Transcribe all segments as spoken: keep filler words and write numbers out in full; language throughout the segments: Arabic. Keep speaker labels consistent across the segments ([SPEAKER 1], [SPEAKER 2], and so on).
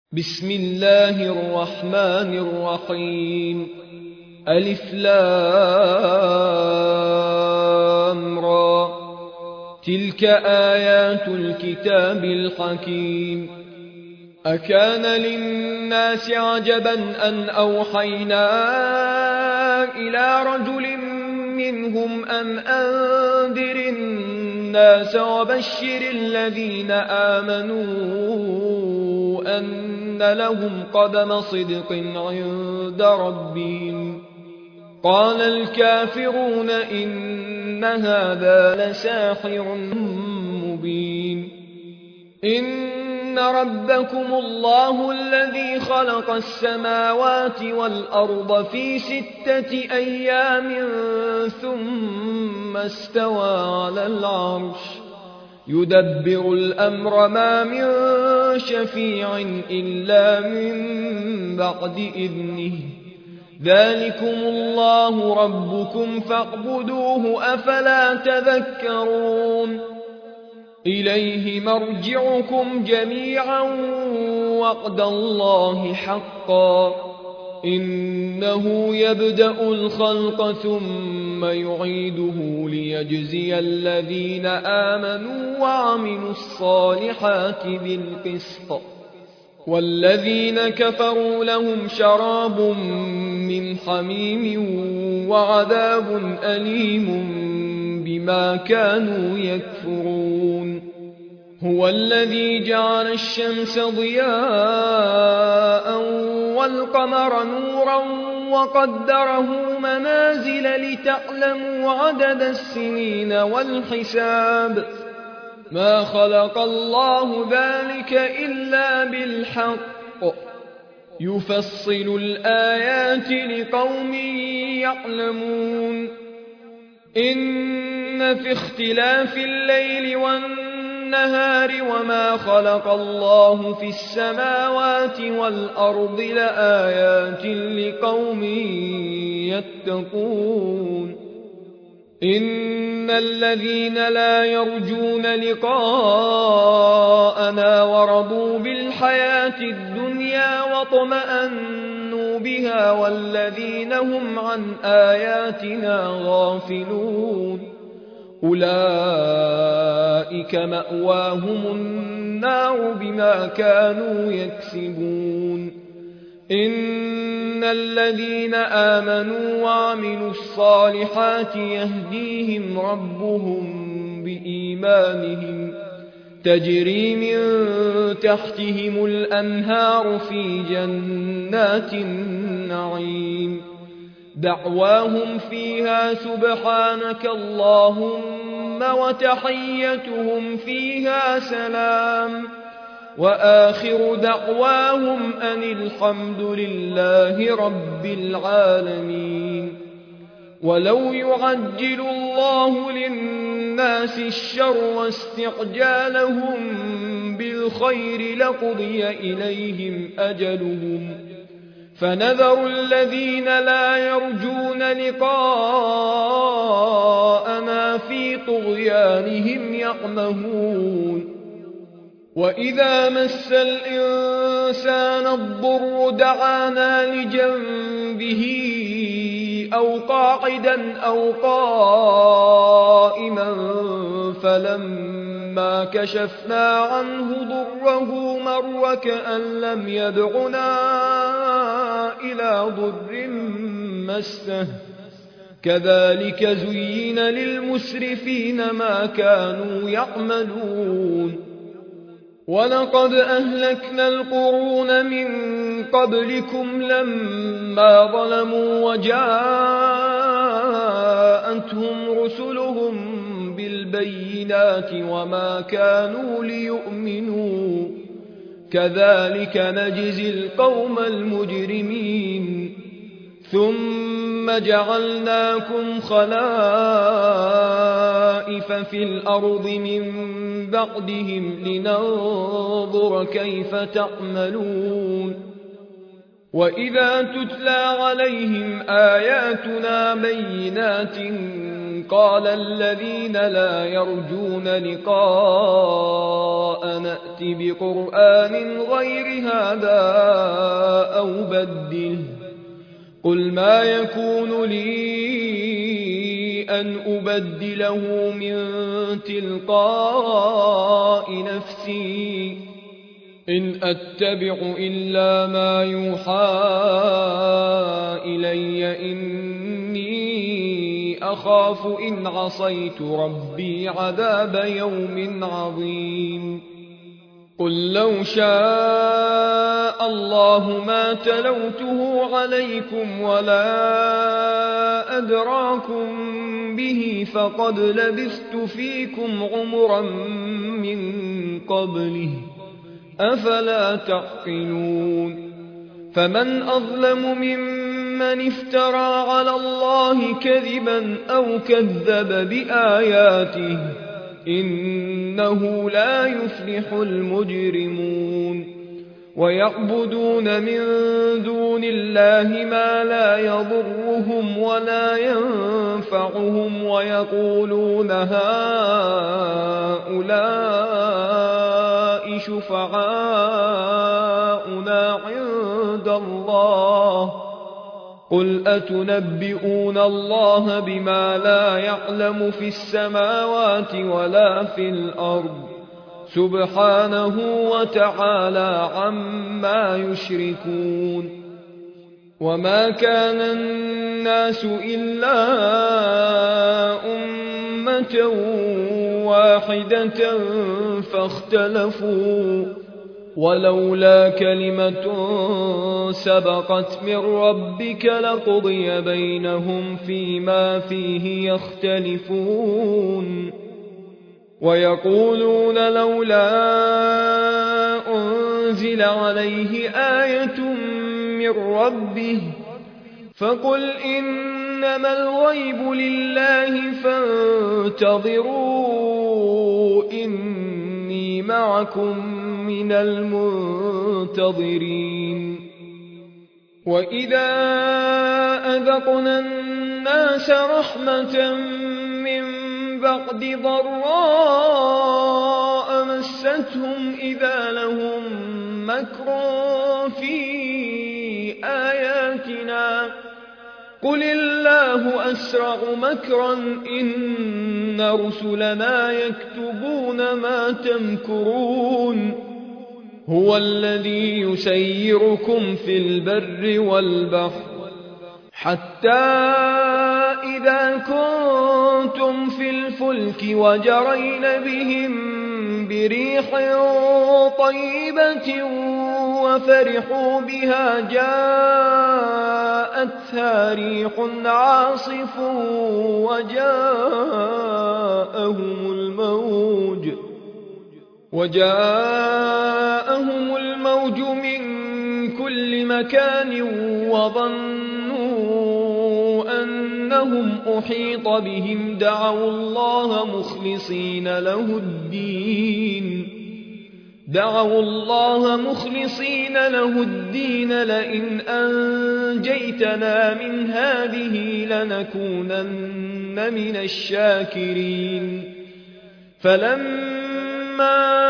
[SPEAKER 1] بسم الله الرحمن الرحيم. ألف لام را. تلك آيات الكتاب الحكيم. أكان للناس عجبا أن أوحينا إلى رجل منهم أن أنذر الناس وبشر الذين آمنوا أن لهم قدم صدق عند ربهم. قال الكافرون إن هذا لساحر مبين. إن ربكم الله الذي خلق السماوات والأرض في ستة أيام ثم استوى على العرش يدبر الأمر ما من شفيع إلا من بعد إذنه. ذلكم الله ربكم فاعبدوه أفلا تذكرون. إليه مرجعكم جميعا وعد الله حقا. إنه يبدأ الخلق ثم يعيده ليجزي الذين آمنوا وعملوا الصالحات بالقسط. والذين كفروا لهم شراب من حميم وعذاب أليم بما كانوا يكفرون. هو الذي جعل الشمس ضياء والقمر نورا وقدره منازل لتعلموا عدد السنين والحساب. ما خلق الله ذلك إلا بالحق يفصل الآيات لقوم يعلمون. إن في اختلاف الليل والنهار وما خلق الله في السماوات والأرض لآيات لقوم يتقون. إن الذين لا يرجون لقاءنا ورضوا بالحياة الدنيا واطمأنوا بها والذين هم عن آياتنا غافلون أولئك مأواهم النار بما كانوا يكسبون. إن الذين آمنوا وعملوا الصالحات يهديهم ربهم بإيمانهم تجري من تحتهم الأنهار في جنات النعيم. دعواهم فيها سبحانك اللهم وتحيتهم فيها سلام وآخر دعواهم أن الحمد لله رب العالمين. ولو يعجل الله للناس الشر واستعجالهم بالخير لقضي إليهم أجلهم فنذر الذين لا يرجون لقاءنا في طغيانهم يعمهون. وإذا مس الإنسان الضر دعانا لجنبه أو قاعدا أو قائما فلما كشفنا عنه ضره مر كأن لم يدعنا إلى ضر مسه. كذلك زين للمسرفين ما كانوا يعملون. ولقد أهلكنا القرون من قبلكم لما ظلموا وجاءتهم رسلهم بالبينات وما كانوا ليؤمنوا. كذلك نجزي القوم المجرمين. ثم جعلناكم خلائف في الأرض من بعدهم لننظر كيف تعملون. وإذا تتلى عليهم آياتنا بينات قال الذين لا يرجون لقاء نأت بقرآن غير هذا أو بدله قل ما يكون لي أن أبدله من تلقاء نفسي إن أتبع إلا ما يوحى إلي إني أخاف إن عصيت ربي عذاب يوم عظيم قل لو شاء الله ما تلوته عليكم ولا أدراكم به فقد لبثت فيكم عمرا من قبله أفلا تعقلون فمن أظلم ممن افترى على الله كذبا أو كذب بآياته إنه لا يفلح المجرمون ويعبدون من دون الله ما لا يضرهم ولا ينفعهم ويقولون هؤلاء شفعاؤنا عند الله قل أتنبئون الله بما لا يعلم في السماوات ولا في الأرض سبحانه وتعالى عما يشركون وما كان الناس إلا أمة واحدة فاختلفوا ولولا كلمة سبقت من ربك لقضي بينهم فيما فيه يختلفون ويقولون لولا أنزل عليه آية من ربه فقل إنما الغيب لله فانتظروا إني معكم من المنتظرين وإذا أذقنا الناس رحمة من بعد ضراء مستهم إذا لهم مكر في آياتنا قل الله أسرع مكرا إن رسلنا يكتبون ما تمكرون هو الذي يسيركم في البر والبحر حتى إذا كنتم في الفلك وجرين بهم بريح طيبة وفرحوا بها جاءتها ريح عاصف وجاءهم الموج وجاءهم الموج من كل مكان وظنوا أنهم أحيط بهم دعوا الله مخلصين له الدين دعوا الله مخلصين له الدين لئن أنجيتنا من هذه لنكونن من الشاكرين فلما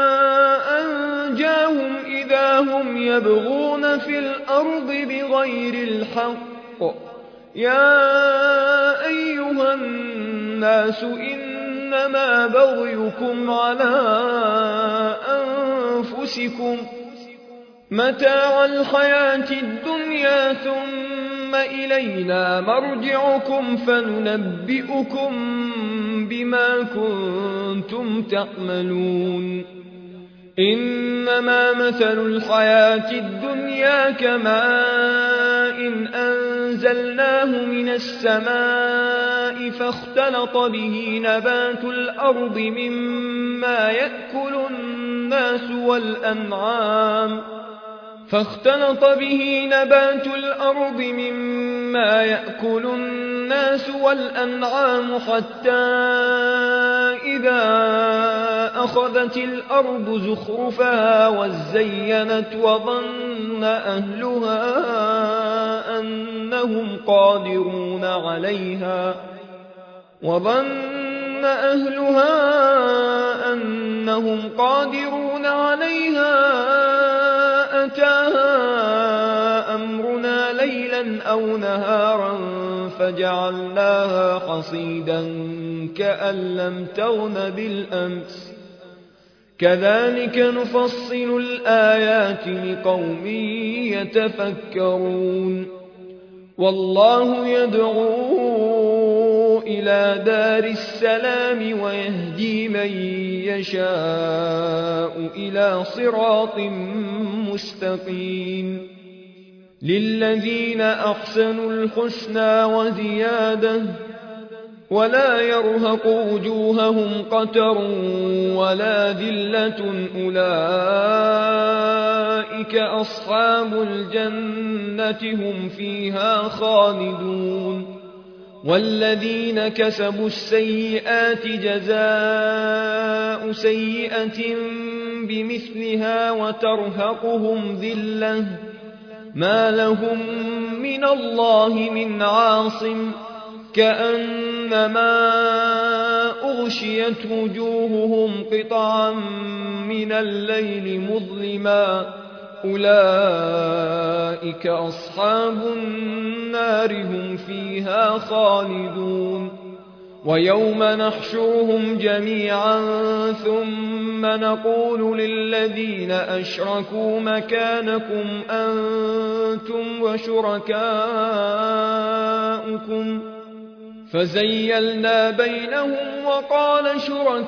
[SPEAKER 1] أنجاهم إذا هم يبغون في الأرض بغير الحق يا أيها الناس إنما بغيكم على أنفسكم متاع الحياة الدنيا ثم إلينا مرجعكم فننبئكم بما كنتم تعملون إنما مثل الحياة الدنيا كماء إن أنزلناه من السماء فاختلط به نبات الأرض مما يأكل الناس والأنعام فاختلط به نبات الأرض مما يأكل الناس والأنعام حتى إذا أخذت الأرض زخرفها وزينت وظن أهلها أنهم قادرون عليها وظن أهلها أنهم قادرون عليها أتاها أمرنا ليلا أو نهارا فجعلناها حصيدا كأن لم تغن بالأمس كذلك نفصل الآيات لقوم يتفكرون والله يدعو إلى دار السلام ويهدي من يشاء إلى صراط مستقيم للذين أحسنوا الحسنى وزيادة ولا يرهق وجوههم قتر ولا ذلة أولئك أصحاب الجنة هم فيها خالدون والذين كسبوا السيئات جزاء سيئة بمثلها وترهقهم ذلة ما لهم من الله من عاصم كأنما أغشيت وجوههم قطعا من الليل مظلما أولئك أصحاب النار هم فيها خالدون ويوم نحشرهم جميعا ثم نقول للذين أشركوا مكانكم أنتم وشركاؤكم فزيلنا بينهم وقال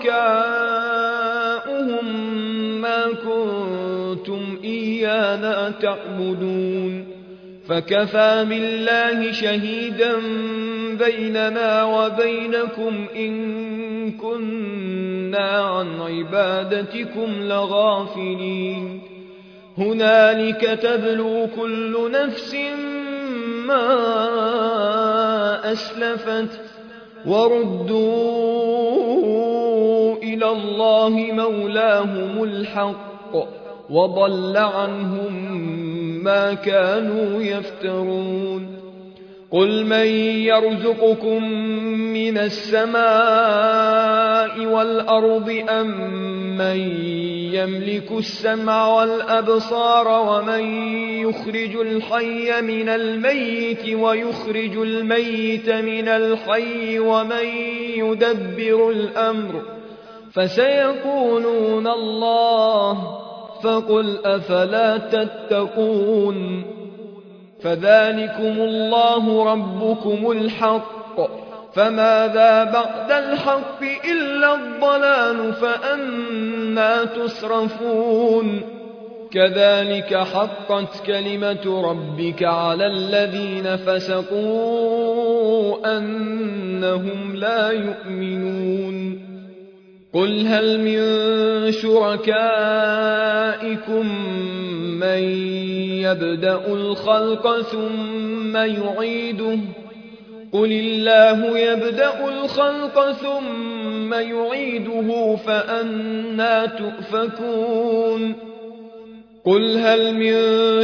[SPEAKER 1] شركاؤهم ما كنتم إيانا تعبدون فكفى بالله شهيدا بيننا وبينكم إن كنا عن عبادتكم لغافلين هنالك تبلو كل نفس ما أسلفت وردوا إلى الله مولاهم الحق وضل عنهم ما كانوا يفترون قل من يرزقكم من السماء والأرض أم من يملك السمع والأبصار ومن يخرج الحي من الميت ويخرج الميت من الحي ومن يدبر الأمر فسيقولون الله فقل أفلا تتقون فذلكم الله ربكم الحق فماذا بعد الحق إلا الضلال فأنى تصرفون كذلك حقت كلمة ربك على الذين فسقوا أنهم لا يؤمنون قل هل من شركائكم من يبدأ الخلق ثم يعيده قل الله يبدأ الخلق ثم يعيده فأنى تؤفكون قل هل من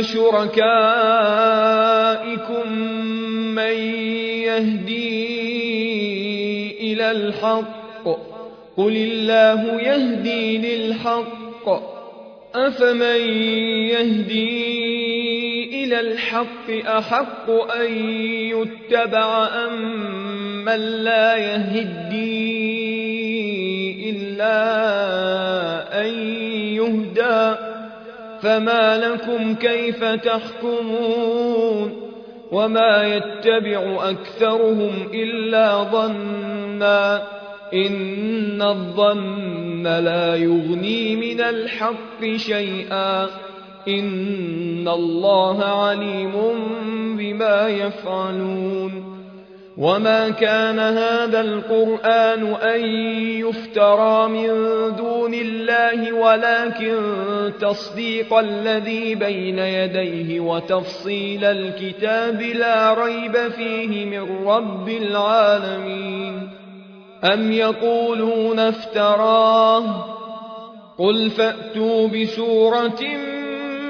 [SPEAKER 1] شركائكم من يهدي إلى الحق قل الله يهدي للحق أفمن يهدي إلى الحق أحق أن يتبع أم من لا يهدي إلا أن يهدى فما لكم كيف تحكمون وما يتبع أكثرهم إلا ظنا إن الظن لا يغني من الحق شيئا إن الله عليم بما يفعلون وما كان هذا القرآن أن يفترى من دون الله ولكن تصديق الذي بين يديه وتفصيل الكتاب لا ريب فيه من رب العالمين أم يقولون افتراه قل فأتوا بسورة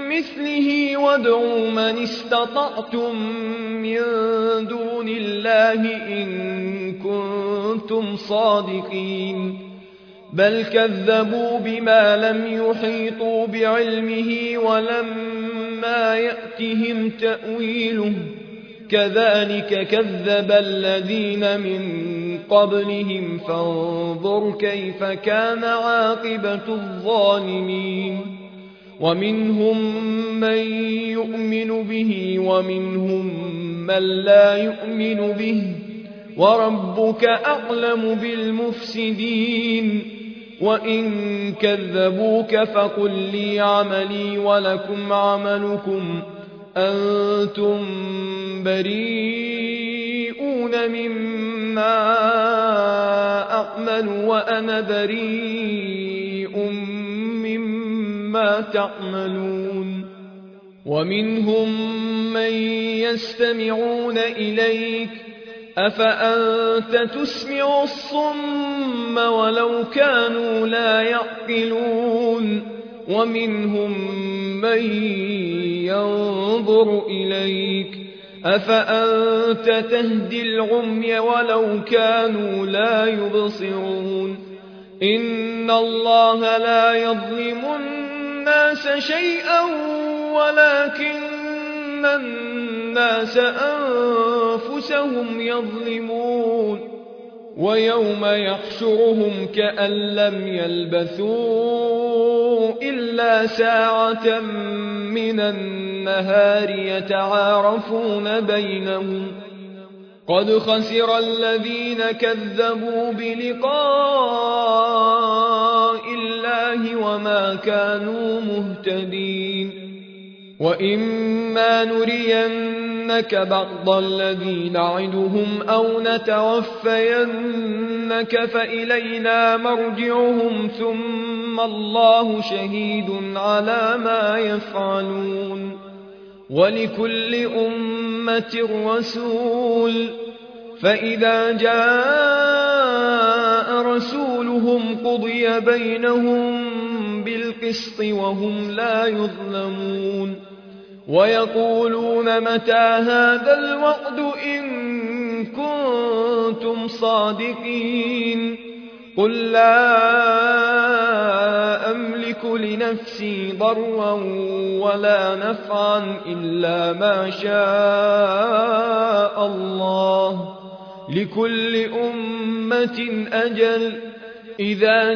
[SPEAKER 1] مثله وادعوا من استطعتم من دون الله إن كنتم صادقين بل كذبوا بما لم يحيطوا بعلمه ولما يأتهم تأويله كذلك كذب الذين من قبلهم فانظر كيف كان عاقبة الظالمين ومنهم من يؤمن به ومنهم من لا يؤمن به وربك أعلم بالمفسدين وإن كذبوك فقل لي عملي ولكم عملكم أنتم بريئون مما أعمل وأنا بريء مما تعملون ومنهم من يستمعون إليك أفأنت تسمع الصم ولو كانوا لا يعقلون ومنهم من ينظر إليك أفأنت تهدي العمي ولو كانوا لا يبصرون إن الله لا يظلم الناس شيئا ولكن الناس أنفسهم يظلمون ويوم يحشرهم كأن لم يلبثوا إلا ساعة من النهار يتعارفون بينهم قد خسر الذين كذبوا بلقاء الله وما كانوا مهتدين وإما نرينك بعض الذي نعدهم أو نتوفينك فإلينا مرجعهم ثم الله شهيد على ما يفعلون ولكل أمة رسول فإذا جاء رسولهم قضي بينهم بالقسط وهم لا يظلمون ويقولون متى هذا الوعد إن كنتم صادقين قل لا أملك لنفسي ضرا ولا نفعا إلا ما شاء الله لكل أمة أجل إذا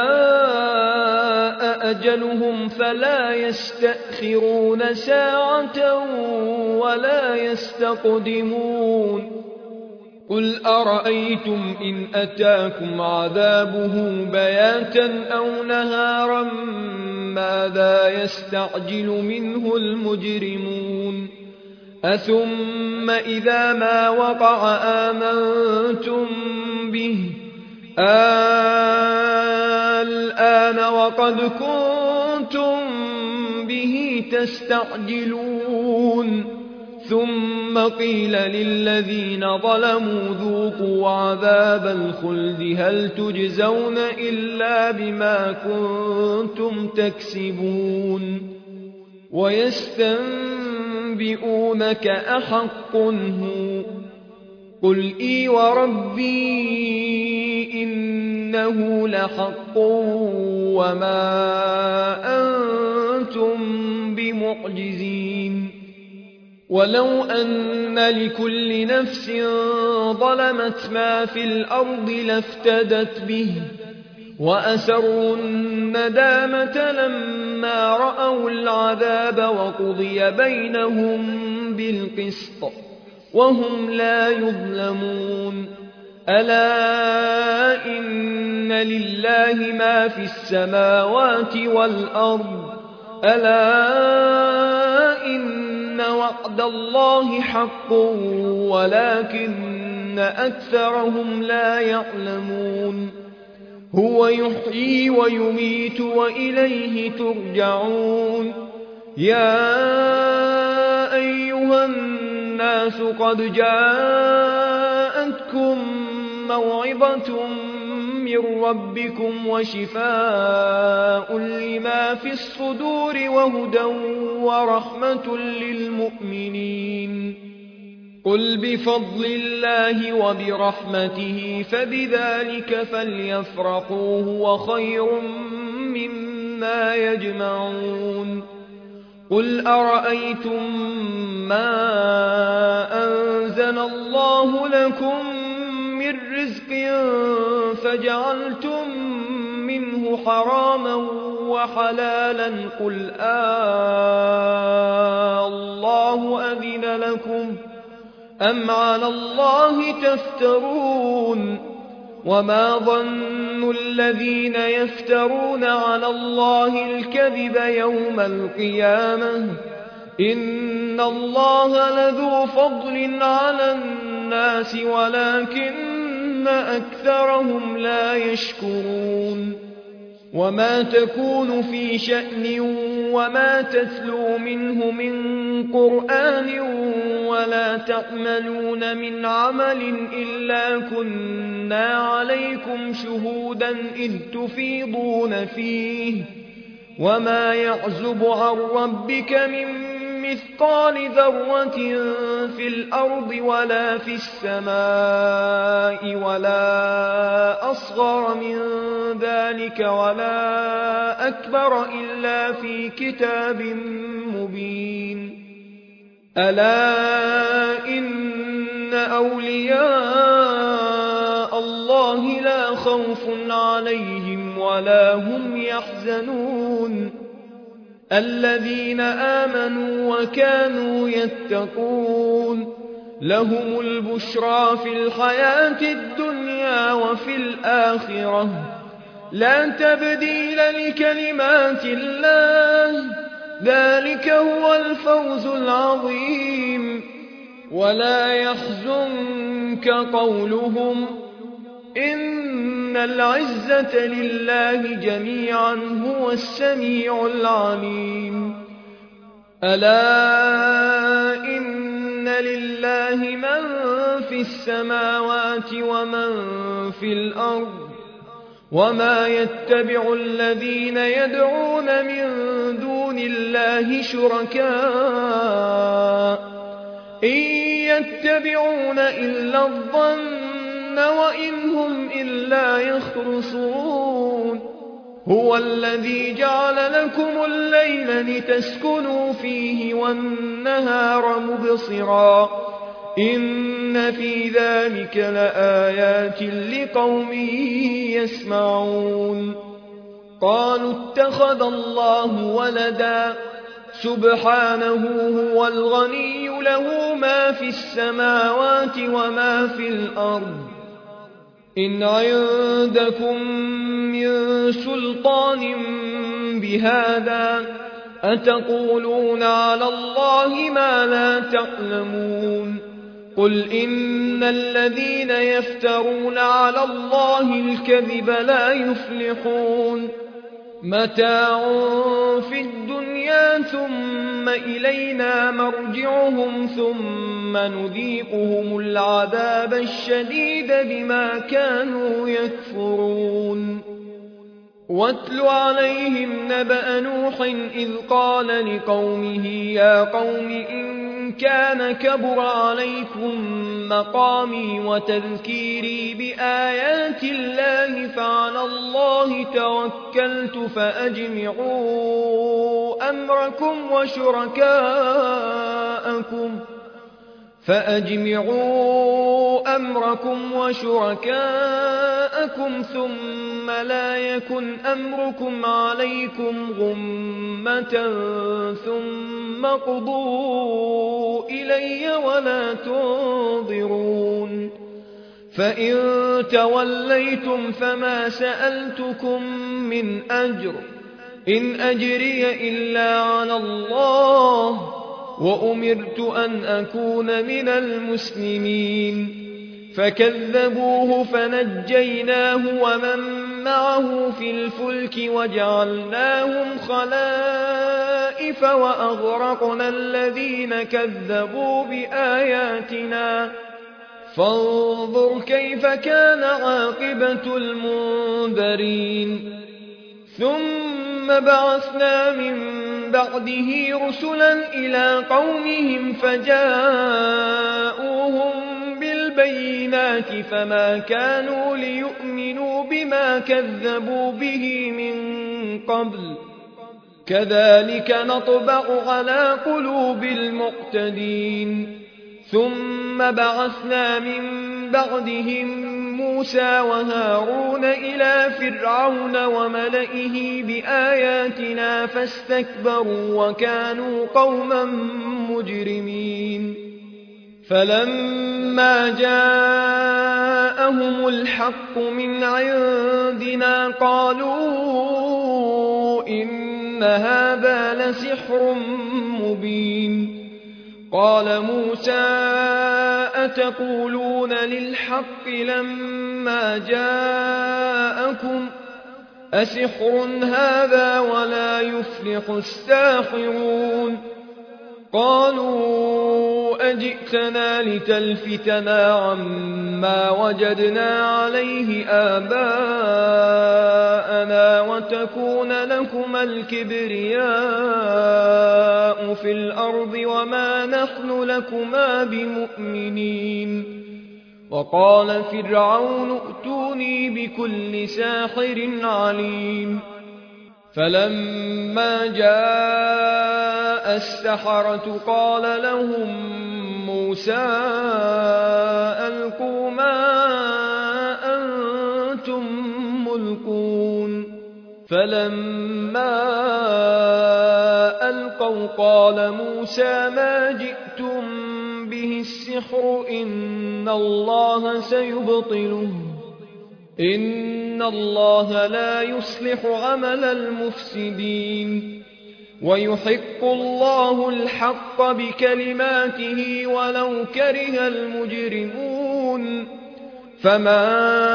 [SPEAKER 1] جاء أجلهم فلا يستأخرون ساعة ولا يستقدمون قل أرأيتم إن أتاكم عذابه بياتا أو نهارا ماذا يستعجل منه المجرمون أثم إذا ما وقع آمنتم به الآن وقد كنتم به تستعجلون ثم قيل للذين ظلموا ذوقوا عذاب الخلد هل تجزون إلا بما كنتم تكسبون ويستنبئونك أحق هو قل إي وربي إنه لحق وما أنتم بمعجزين ولو أن لكل نفس ظلمت ما في الأرض لافتدت به وأسروا الندامة لما رأوا العذاب وقضي بينهم بالقسط وهم لا يظلمون ألا إن لله ما في السماوات والأرض ألا إن وعد الله حق ولكن أكثرهم لا يعلمون هو يحيي ويميت وإليه ترجعون يا أيها الناس قد جاءتكم موعظة من ربكم وشفاء لما في الصدور وهدى ورحمة للمؤمنين. قل بفضل الله وبرحمته فبذلك فليفرحوا هو خير مما يجمعون. قل أرأيتم ما أنزل الله لكم من رزق فجعلتم منه حراما وحلالا قل آه الله أذن لكم أم على الله تفترون. وما ظن الذين يفترون على الله الكذب يوم القيامة إن الله لذو فضل على الناس ولكن أكثرهم لا يشكرون. وما تكون في شأن وما تتلو منه من قرآن ولا تعملون من عمل إلا كنا عليكم شهودا إذ تفيضون فيه وما يعزب عن ربك من مثقال ذرة في الأرض ولا في السماء ولا أصغر من ذلك ولا أكبر إلا في كتاب مبين. ألا إن أولياء الله لا خوف عليهم ولا هم يحزنون الذين آمنوا وكانوا يتقون لهم البشرى في الحياة الدنيا وفي الآخرة لا تبديل لكلمات الله ذلك هو الفوز العظيم. ولا يحزنك قولهم إن العزة لله جميعا هو السميع العليم. ألا إن لله من في السماوات ومن في الأرض وما يتبع الذين يدعون من دون الله شركاء إن يتبعون إلا الظن وإن هم إلا يخرصون. هو الذي جعل لكم الليل لتسكنوا فيه والنهار مبصرا إن في ذلك لآيات لقوم يسمعون. قالوا اتخذ الله ولدا سبحانه هو الغني له ما في السماوات وما في الأرض إن عندكم من سلطان بهذا أتقولون على الله ما لا تعلمون. قل إن الذين يفترون على الله الكذب لا يفلحون متاع في الدنيا ثم إلينا مرجعهم ثم نذيقهم العذاب الشديد بما كانوا يكفرون. واتل عليهم نبأ نوح إذ قال لقومه يا قوم إن كان كبر عليكم مقامي وتذكيري بآيات الله فعلى الله توكلت فأجمعوا أمركم وشركاءكم فأجمعوا أمركم وشركاءكم ثم لا يكن أمركم عليكم غمة ثم قضوا إلي ولا تنظرون. فإن توليتم فما سألتكم من أجر إن أجري إلا على الله وأمرت أن أكون من المسلمين. فكذبوه فنجيناه ومن معه في الفلك وجعلناهم خلائف وأغرقنا الذين كذبوا بآياتنا فانظر كيف كان عاقبة المنذرين. ثم بعثنا من بعده رسلا إلى قومهم فجاءوهم بالبينات فما كانوا ليؤمنوا بما كذبوا به من قبل كذلك نطبع على قلوب المعتدين ثم بعثنا من بعدهم موسى وهارون إلى فرعون وملئه بآياتنا فاستكبروا وكانوا قوما مجرمين فلما جاءهم الحق من عندنا قالوا إن هذا لسحر مبين قال موسى أتقولون للحق لما جاءكم أسحر هذا ولا يفلح الساحرون قالوا أجئتنا لتلفتنا عما وجدنا عليه آباءنا وتكون لكما الكبرياء في الأرض وما نحن لكما بمؤمنين وقال فرعون ائتوني بكل ساحر عليم فلما جاء السحرة قال لهم موسى ألقوا ما أنتم ملقون فلما ألقوا قال موسى ما جئتم به السحر إن الله سيبطله إن الله لا يصلح عمل المفسدين ويحق الله الحق بكلماته ولو كره المجرمون فما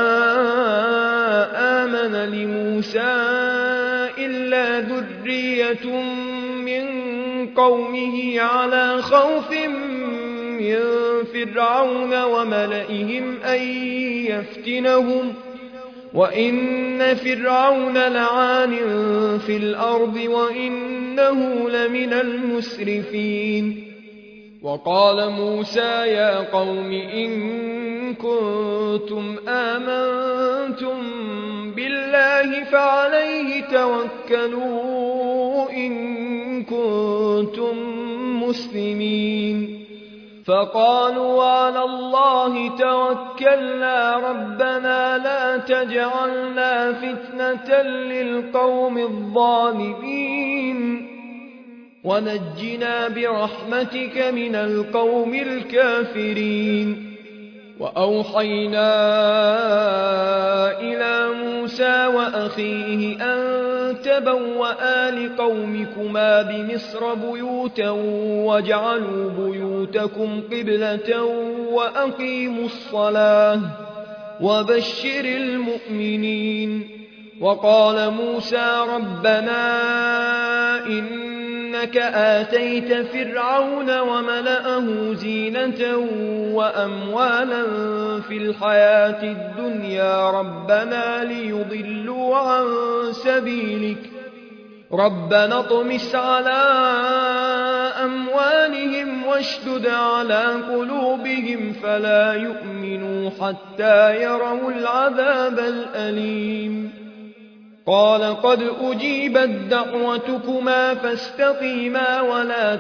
[SPEAKER 1] آمن لموسى إلا ذرية من قومه على خوف من فرعون وملئهم أن يفتنهم وإن فرعون لعان في الأرض وإنه لمن المسرفين وقال موسى يا قوم إن كنتم آمنتم بالله فعليه توكلوا إن كنتم مسلمين فقالوا على الله توكلنا ربنا لا تجعلنا فتنة للقوم الظالمين ونجنا برحمتك من القوم الكافرين وأوحينا إلى موسى وأخيه أن تبوأ لقومكما بمصر بيوتا واجعلوا بيوتكم قبلة وأقيموا الصلاة وبشر المؤمنين وقال موسى ربنا إنك آتيت فرعون وملأه زينة وأموالا في الحياة الدنيا ربنا ليضلوا عن سبيلك ربنا اطمس على أموالهم واشدد على قلوبهم فلا يؤمنوا حتى يروا العذاب الأليم قال قد أجيبت دعوتكما فاستقيما ولا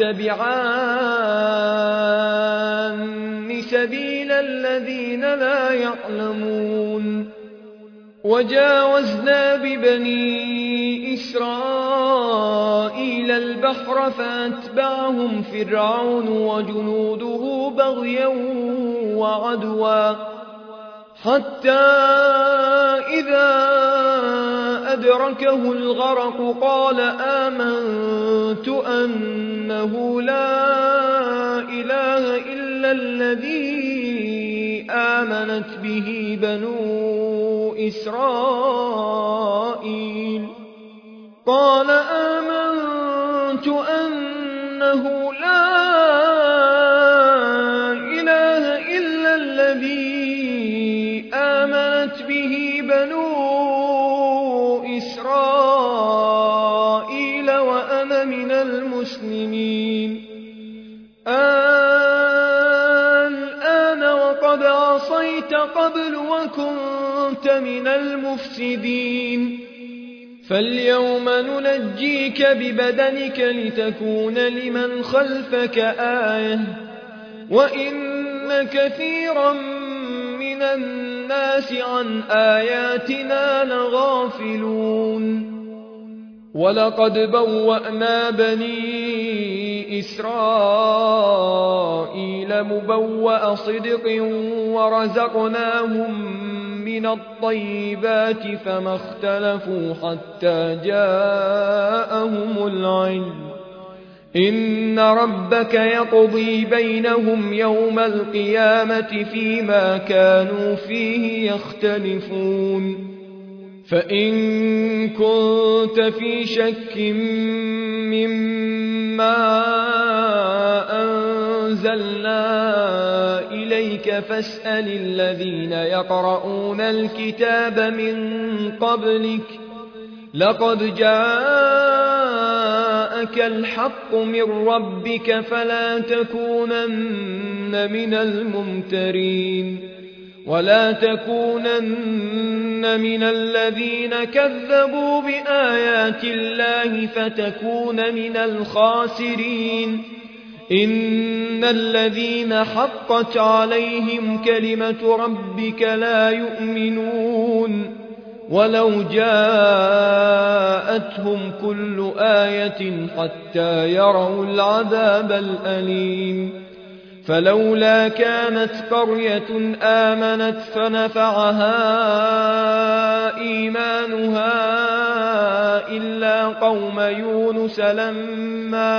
[SPEAKER 1] تتبعان سبيل الذين لا يعلمون وجاوزنا ببني إسرائيل البحر فأتبعهم فرعون وجنوده بغيا وعدوا حتى إذا أدركه الغرق قال آمنت أنه لا إله إلا الذي آمنت به بنو إسرائيل قال آمنت أنه لا إله إلا الذي آمنت به بنو إسرائيل وأنا قبل وكنت من المفسدين فاليوم ننجيك ببدنك لتكون لمن خلفك آية وإن كثيرا من الناس عن آياتنا لغافلون ولقد بوأنا بني إسرائيل مبوأ صدق ورزقناهم من الطيبات فما اختلفوا حتى جاءهم العلم إن ربك يقضي بينهم يوم القيامة فيما كانوا فيه يختلفون فإن كنت في شك مما أنزلنا إليك فاسأل الذين يقرؤون الكتاب من قبلك لقد جاءك الحق من ربك فلا تكونن من الممترين ولا تكونن من الذين كذبوا بآيات الله فتكون من الخاسرين إن الذين حقت عليهم كلمة ربك لا يؤمنون ولو جاءتهم كل آية حتى يروا العذاب الأليم فلولا كانت قرية آمنت فنفعها إيمانها إلا قوم يونس لما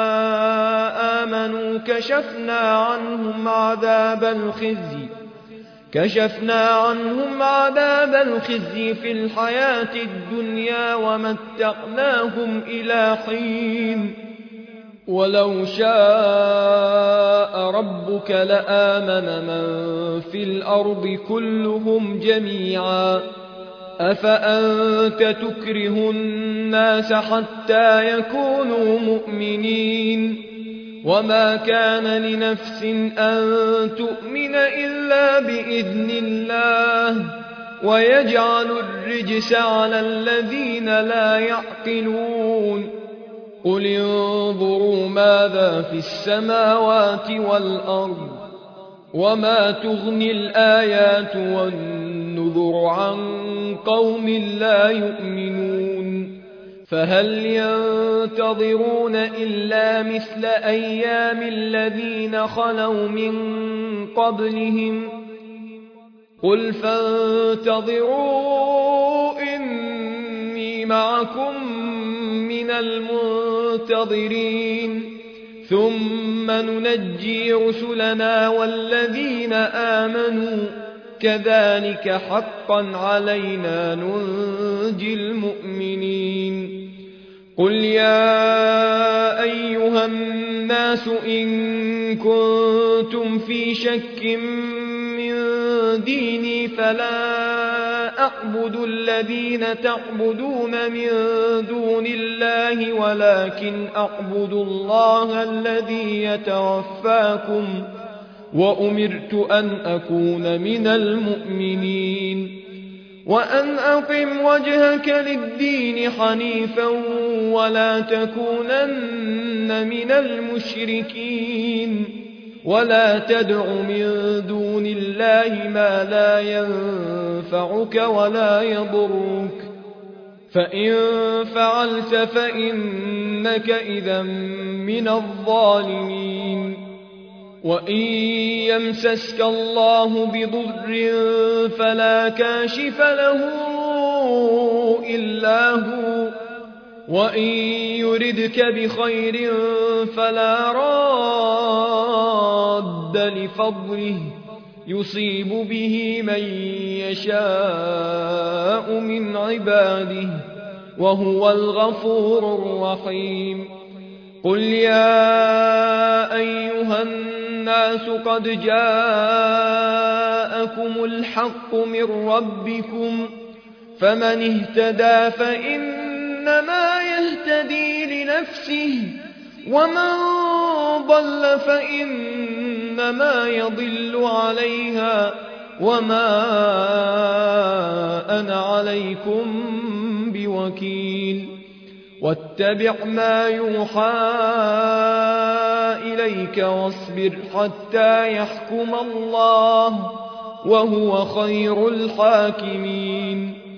[SPEAKER 1] آمنوا كشفنا عنهم عذاب الخزي كشفنا عنهم عذاب الخزي في الحياة الدنيا ومتعناهم إلى حين ولو شاء ربك لآمن من في الأرض كلهم جميعا أفأنت تكره الناس حتى يكونوا مؤمنين وما كان لنفس أن تؤمن إلا بإذن الله ويجعل الرجس على الذين لا يعقلون قل انظروا ماذا في السماوات والأرض وما تغني الآيات والنذر عن قوم لا يؤمنون فهل ينتظرون إلا مثل أيام الذين خلوا من قبلهم قل فانتظروا إني معكم من المنتظرين ثم ننجي رسلنا والذين آمنوا كذلك حقا علينا ننجي المؤمنين قل يا أيها الناس إن كنتم في شك من ديني فلا أعبد الذين تعبدون من دون الله ولكن أعبد الله الذي يتوفاكم وأمرت أن أكون من المؤمنين وأن أقم وجهك للدين حنيفا ولا تكونن من المشركين ولا تدع من دون الله ما لا ينفعك ولا يضرك فإن فعلت فإنك إذا من الظالمين وإن يمسسك الله بضر فلا كاشف له إلا هو وإن يردك بخير فلا راد لفضله يصيب به من يشاء من عباده وهو الغفور الرحيم قل يا أيها الناس قد جاءكم الحق من ربكم فمن اهتدى فإنما يهتدي لنفسه ومن ضل فإنما يضل عليها وما أنا عليكم بوكيل واتبع ما يوحى إليك واصبر حتى يحكم الله وهو خير الحاكمين